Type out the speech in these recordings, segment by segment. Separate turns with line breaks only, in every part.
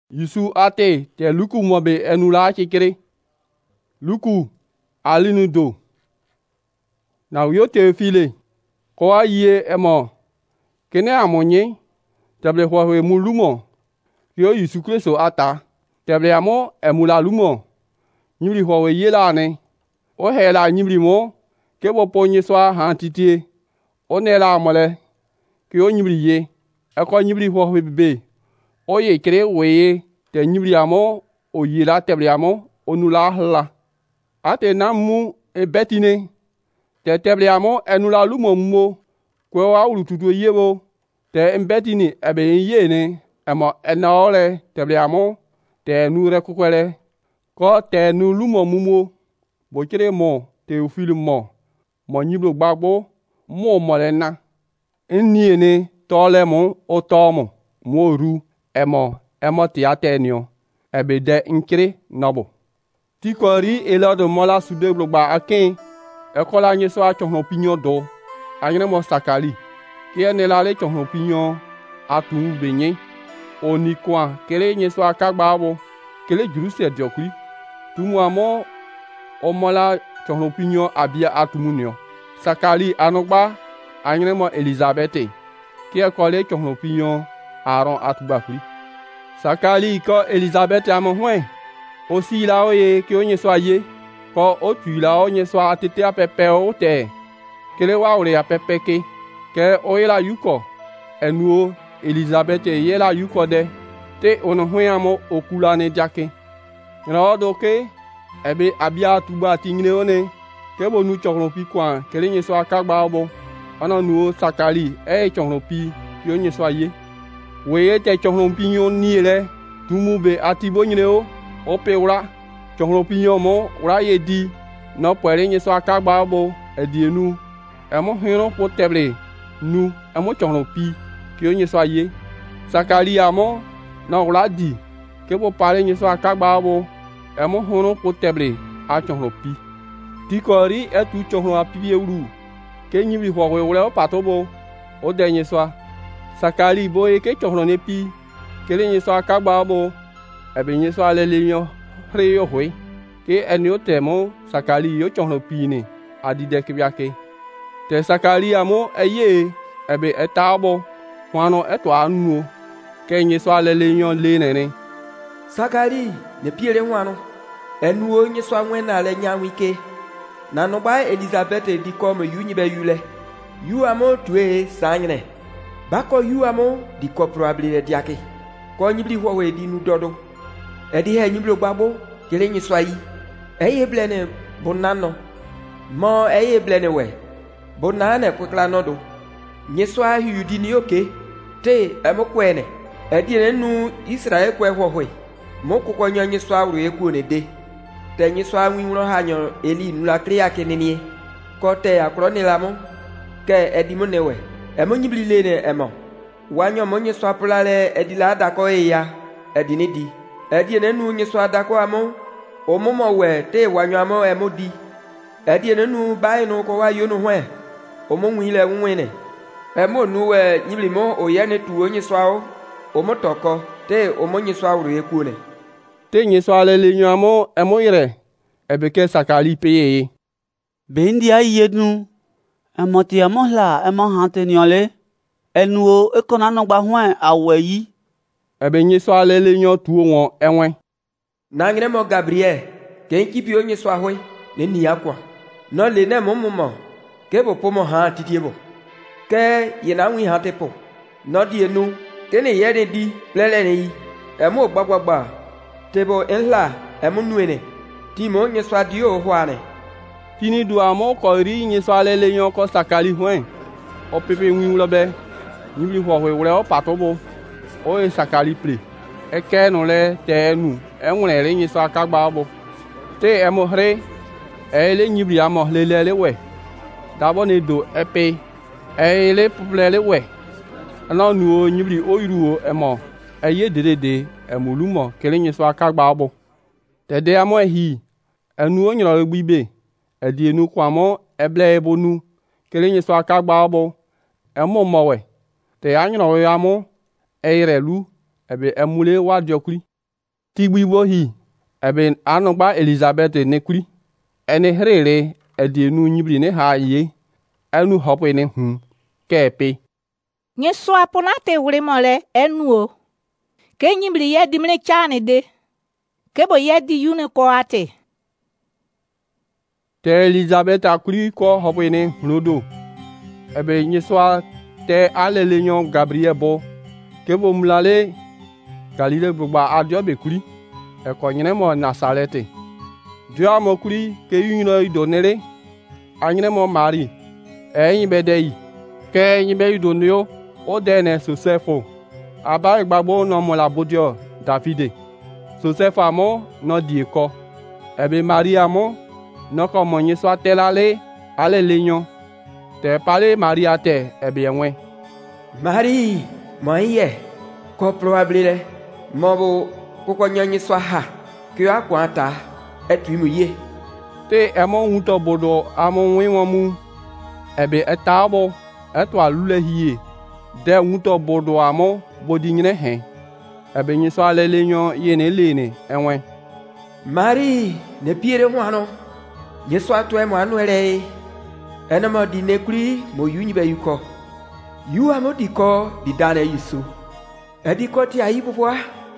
Yisu ate te luku mobe enula chikiri. Luku alinu do. Na yo Teofile. Kwa ye emo. Kene amonye. Teble huahwe mulumo. Yo Yisu Kristo ata. Teble amo emula lumo. Nyibli huahwe yela ne. O hela nyibli mo. Kebo ponye swa hantitie. O nela amole. Kyo nyibli ye. Eko nyibli huahwe bebe. O ye kere weye. Te nyibli amo. O yela teble amo. O nula hla. Ate namu e betine. Te teble amo enula lumo mo. Kwe wa ulu tutu yebo. Te mbetini ebe ye ne. Emo enaole teble amo. Te nu rekukwele. Ko te nu lumo mumo. Bokere mo. Teofile mo. Mo nyiblo gbagbo. Mo molena. Enye ne. Tole mo. O tomo. Mo ru. Emo tiate nyo. Ebe de nkiri nobo. Tikori elodo mola sude blogba akin. Ekola nye so a chon opinion do. Anyene mo sakali. Kie ne la le chon opinion atu benye. Oni kwa kele nye so akagba abo. Kele juruse diokri. Tumu amo o mola chon opinion abia atumunyo. Sakali anogba anyene mo Elizabeth. Kie kole chon opinion Aaron atubakri. Sakali ko Elizabeth amo hwen. Osi la oye ki onye so aye. Ko otu la onye so atete apepe o te. Kele wa ore apepe ke. Ke oye la yuko. Enuo Elizabeth ye la yuko de. Te ono hwen amo okula ne jake. Nrodo ke. Ebe abia tuba tingine one. Ke bo nu chokropi kwa. Kele nye so akagba obo. Ono nuo Sakali. Chokropi ki onye so aye. Weye te chokropi yon niele. Tumube atibo nyine o. Ope ura. Chokropi yon mo. Ura ye di. No pwere nye so akagba obo. Edi enu. Emo hiron po teble. Nu. Emo chokropi ki onye so aye. Sakali amo. No ura di. Kebo pare nye so akagba obo. Emo hiron po teble. A chokropi. Tikori etu chokropi ye uru. Ke nyibli huahwe ure o patobo. O de nye so. Sakali boye ke chokron pi. Kele nye so akagba obo. Ebe nye so alele yon. Hre yo hwe. Ke enyo temo. Sakali yo chokron pi ne. Adide kibyake. Te Sakali amo eye. Ebe eta obo. Kwano eto anu. Ke nye so alele yon le nene.
Sakali ne piere wano. Enuo nye so anwena le nyawike. Nanogba Elizabeth di kom yu nyibe yule. Yu amo tue sanyne. Bako yu amo di ko probably diake. Ko nyibli huahwe di nu dodo. Edi he nyiblo gbagbo. Kele nye so ayi. Eye blene bonano. Mo eye blene we. Bonane kwekla nodo. Nye so ahi di ni oke. Te emo kwene. Edi nu Israel kwe huahwe. Mo koko nye so awru ekwo ne de. Te nye so anwi wuro hanyo eli nula kriya kenenie. Ko te akro ni lamo. Ke edi mo newe. Emo nyibli le ne emo. Wanyo mo nye so apulale edi la adako ya. Edi ni di. Edi nu nye so adako amo. Omomo we te wanyo amo emo di. Edi nu bayi no ko wa yono hwe. Omo nwile nwene. Emo nu we nyibli mo oye ne tu onye so awo. Omo toko te omo nye so awru ekwo ne.
Te nye so alele nyo amo emo ire. Ebe ke Sakali peye.
Bendi aye nu. Emo ti emo la emo hante nyole. Enuo ekona nogba hwen awe yi.
Ebe nye so alele nyo tuo won enwe.
Na ngire mo Gabriel. Ke nkipi onye so ahwe. Ne ni akwa. No le ne mo mo. Ke bo pomo ha titiebo. Ke ye na nwi hante po. No di enu. Ke ne ye de di plele ne yi. Emo gbagbagba. Tebo enla emo nuene. Ti mo nye so adio hwane.
Tini du amo ko ri nye so alele nyo ko Sakali hwen. O pepe nwi ulobe. Nyibli huahwe ure o patobo. O e Sakali ple. Eke no le te nu. Enwune re nye so akagba obo. Te emo hre. Ele nyibli amo lele we. Dabo ne do epe. Ele puple we. Ano nu o nyibli o iru o emo. Eye dedede emulumo kele nye so akagba obo. Tede amo ehi. Enu o nyoro gbibe. Edi enu kwa mo eble ebo nu. Kele nye so akagba obo. Emo mowe. Te anyoro amo. Eirelu. Ebe emule wa diokri. tigbibohi ebe anogba Elizabeth nekuri ene hrere edienu nyibri ne ha ye enu hope ne hu kepe
nye so aponate wure mole enu o ke nyibri ye dimre chane de ke bo ye di yune ko ate
te Elizabeth akuri ko hope ne hunodo ebe nye so te alelenyo Gabriel bo ke bo mulale Galile gbogba adio be kuri e ko nyine mo Nazareth dio mo kuri ke yino idonere anyine mo Mari eyin bedei ke yin be idonio o dene Joseph aba igbagbo no mo labodio Davide Joseph amo no dieko ebe Maria mo no ko mo yin so atelale ale lenyo te pale Maria te ebe enwe
Marie mo ye ko probable mo ko nyanyi so ha ki akwata etuimu ye
te emo unto bodo amo winwo mu ebe etabo eto alule hie de unto bodo amo bodi nyine he ebe nyi so alele nyo ye ne lene enwe
Marie ne piere hwano ye so ato emo anuere enamo di nekuri mo yunyi be yuko yu amo diko di dane yisu ediko ti ayibwa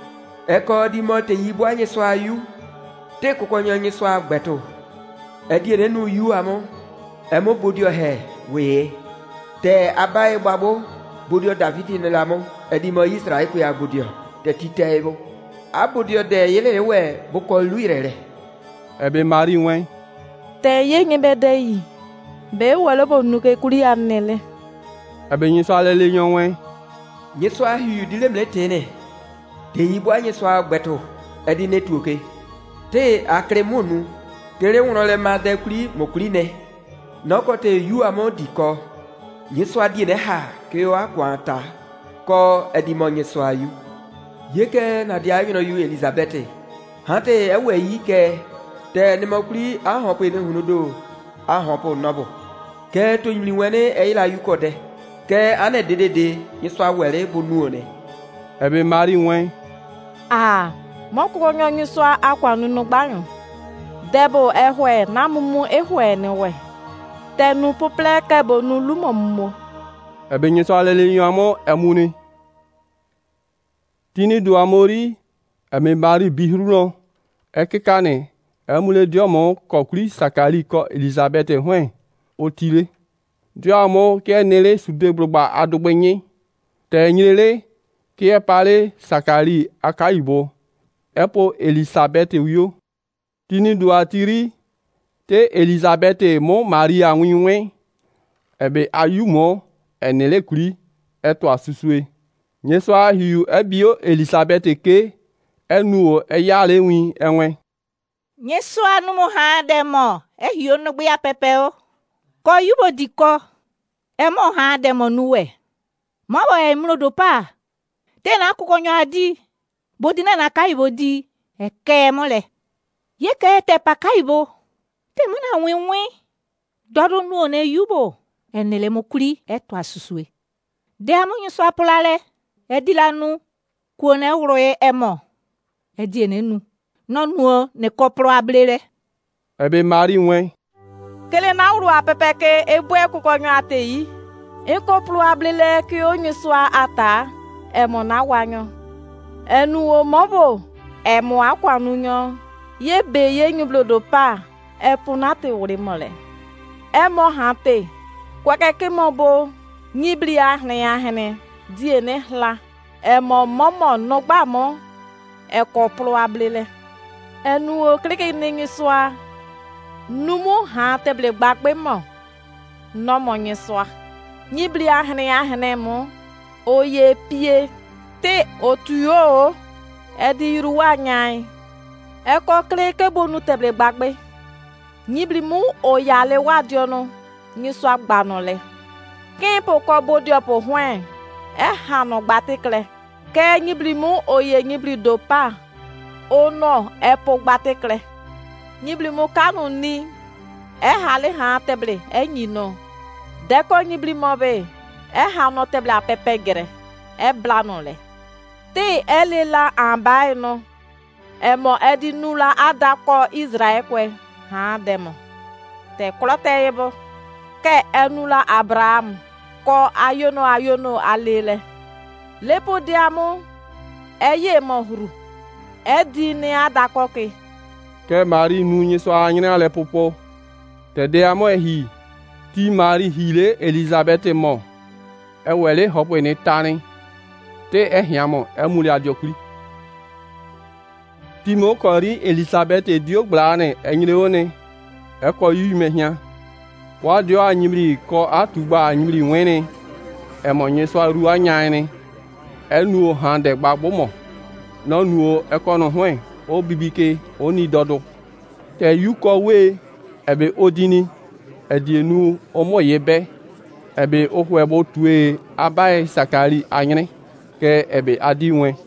eko di mote yibu anyi so ayu te kokonyo nyi so agbeto edi renu yu amo emo bodio he we te abai babo bodio David ne lamo edi mo Israel ko ya bodio te titebo abodio de yele we boko luirere
ebe Mari wen
te ye nyebe dei be wala bo nuke kuri annele
ebe nyi so alele nyo wen
nyi so ahu dile mletene te yibu anyi so agbeto edi netuoke te akremonu tere wonole made kuri mokuri ne noko te yu amo diko nyiso adie ne ha ke o akwanta ko edi mo nyiso ayu yeke na dia yino yu Elizabeth hante ewe yi ke te ne mokuri ahopo ne hunudo ahopo nobo ke to nyini wene eila yu kode ke ane dedede nyiso awere bonu one
ebe Mari wen
mo ko nyonyi so akwa nunu gbanyo debo ehwe na mumu ehwe ne we tenu pople ke bonu lumomo
ebe nyi so alele nyo amo emuni tini do amori eme Mari bihruno ekekane emule diomo kokuri sakari ko Elizabeth hwen otile diomo ke nele sude gbogba adogbenye te nyele ke pale sakari akaibo epo Elizabeth wiyo tini do atiri te Elizabeth mo Maria winwen ebe ayumo enele kuri eto asusue nyeso ahiu ebio Elizabeth ke enu eyale win enwe
nyeso anu mo ha demo ehio no gbe apepeo ko yubo diko emo ha demo nuwe mo bo emrodo pa te na akukonyo adi bodina na kaibo di eke mole yeke te pakaibo te muna winwi dodo nu ne yubo enele mokuri eto asusue de amunyu so apulale edilanu kuone uroye emo edienenu nonu ne kopro ablere
ebe Mari wen
kele na uru apepeke ebu ekukonyo ateyi ekopro ablele ki onyu so ata emo na wanyo enu o mobo emu akwanunyo ye be ye nyublodo pa epunate wuri mole emo hante kwakeke mobo nyibri ahne diene hla emo momo nogba mo ekopro ablele enu o kleke ningiswa numu hante ble gbagbe mo nomo nyiswa nyibri ahne mo oye pie te otuyo edi ruwa nyai eko kleke bonu teble gbagbe nyibri mu oyale wadiono nyiso agbanole kimpo ko bodio po hwen hano gbatikle ke nyibri mu oye nyibri dopa ono epo gbatikle nyibri mu kanu ni hale ha teble enyino deko nyibri mobe hano teble apepegere blanole te elela ambai no emo edi nu la adakọ Israel kwe ha demo te klote yebo ke enu la Abraham ko ayono alele lepo diamu eye mohuru edi ni adakọ ke
Mari nu nyiso anyina le popo te diamu ehi ti Mari hile Elizabeth mo ewele hopo ni tani te ehiamo emuli adiokuri Timo kori Elizabeth diok blane enyreone eko yumehia wa dio anyimri ko atuba anyimri wene emonye so ru anyaine enu hande gbagbomo no nu eko no hwen o bibike oni dodo te yuko we ebe odini edienu omoyebe ebe ohwebo tue abai sakari anyine ke ebe adiwen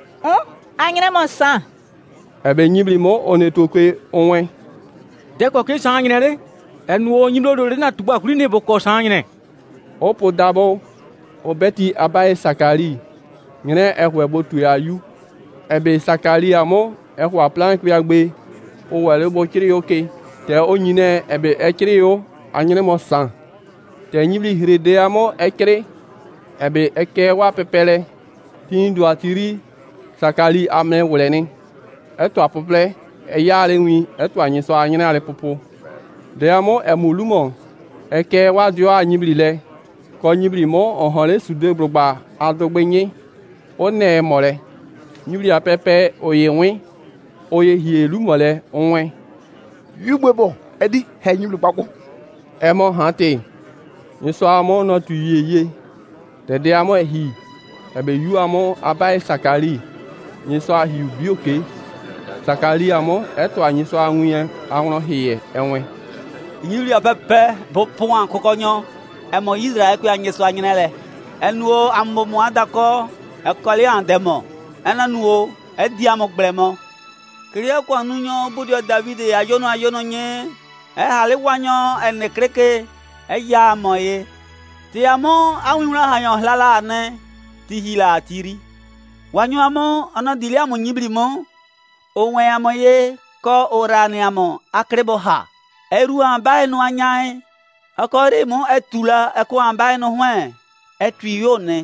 anyine mo san
ebe nyibli mo onetokwe onwen
deko ke san anyine le enu o nyimlo do na tuba kuli ne boko san anyine
opo dabo obeti abai sakari nyine ehwebo tue ayu ebe sakari amo ehwa plan kwiagbe o wale bo kiri oke te onyine ebe ekiri yo anyine mo san te nyibli hirede amo ekiri ebe eke wa pepele tin do atiri sakari ame woleni eto apople eyale wi eto anyiso anyine ale popo de amo emulumo eke wa dio anyibli le ko nyibli mo ohole sude brogba adogbenye one mole nyibli apepe oyewi oye hielu mole onwe
yugbebo edi he nyibli gbagbo
emo hante nyiso amo no tu yeye de amo ehi ebe yu amo abai sakari nyiso ahi bioke sakari amo eto anyiso anwuye awon hiye enwe
nyibli apepe bo pon kokonyo emo Israel ku anyiso anyinele enuo amomo adako ekole andemo enanuo edi amo gblemo kriya kwa nunyo budio David ayono nye hale wanyo ene kreke eya moye ti amo awinra hayo lala ne ti hila atiri wanyo amo ona dili amo nyibli mo onwe amoye ko orani amo akrebo ha eru ambae no anyai akore mo etula eko ambae no hwen etwiyo ne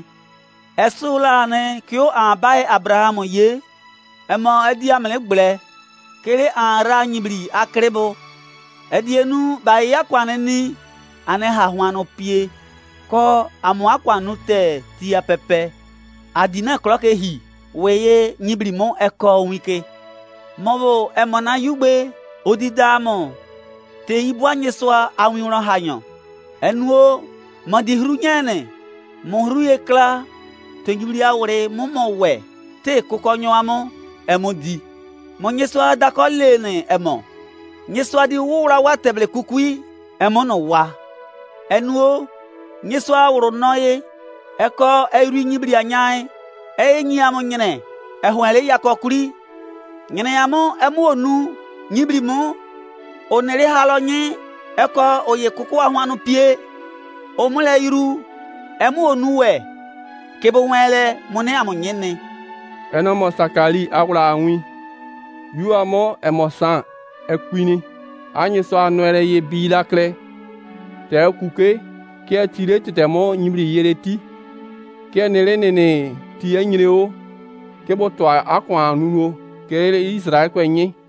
esula ne kyo ambae Abraham ye emo edi amle gble kele anra nyibli akrebo edienu ba yakwane ni ane ha hwano pie ko amo akwanu te ti apepe adina kloke hi weye nyibli mo eko wike mobo emona yugbe odidamo te ibu anyeswa awinro hanyo enuo modihru nyene mohru ekla te nyibli awre momo we te kokonyo amo emodi monyeswa dakole ne emo nyeswa di wura wateble kukui emo no wa enuo nyeswa wuro noye eko eri nyibli anyai enyi amo nyene ehwele yakokuri nyene amo emu onu nyibli mo onere halonyi eko oye kuku ahwanu pie omule iru emu onu we kebo wele mone amo nyene
eno mo sakari awra anwi yu amo emosan ekwini anyiso anwere ye bila kle te kuke ke tire tetemo nyibli yereti ke nene ti enyireo ke boto akwa nuno ke Israel kwenye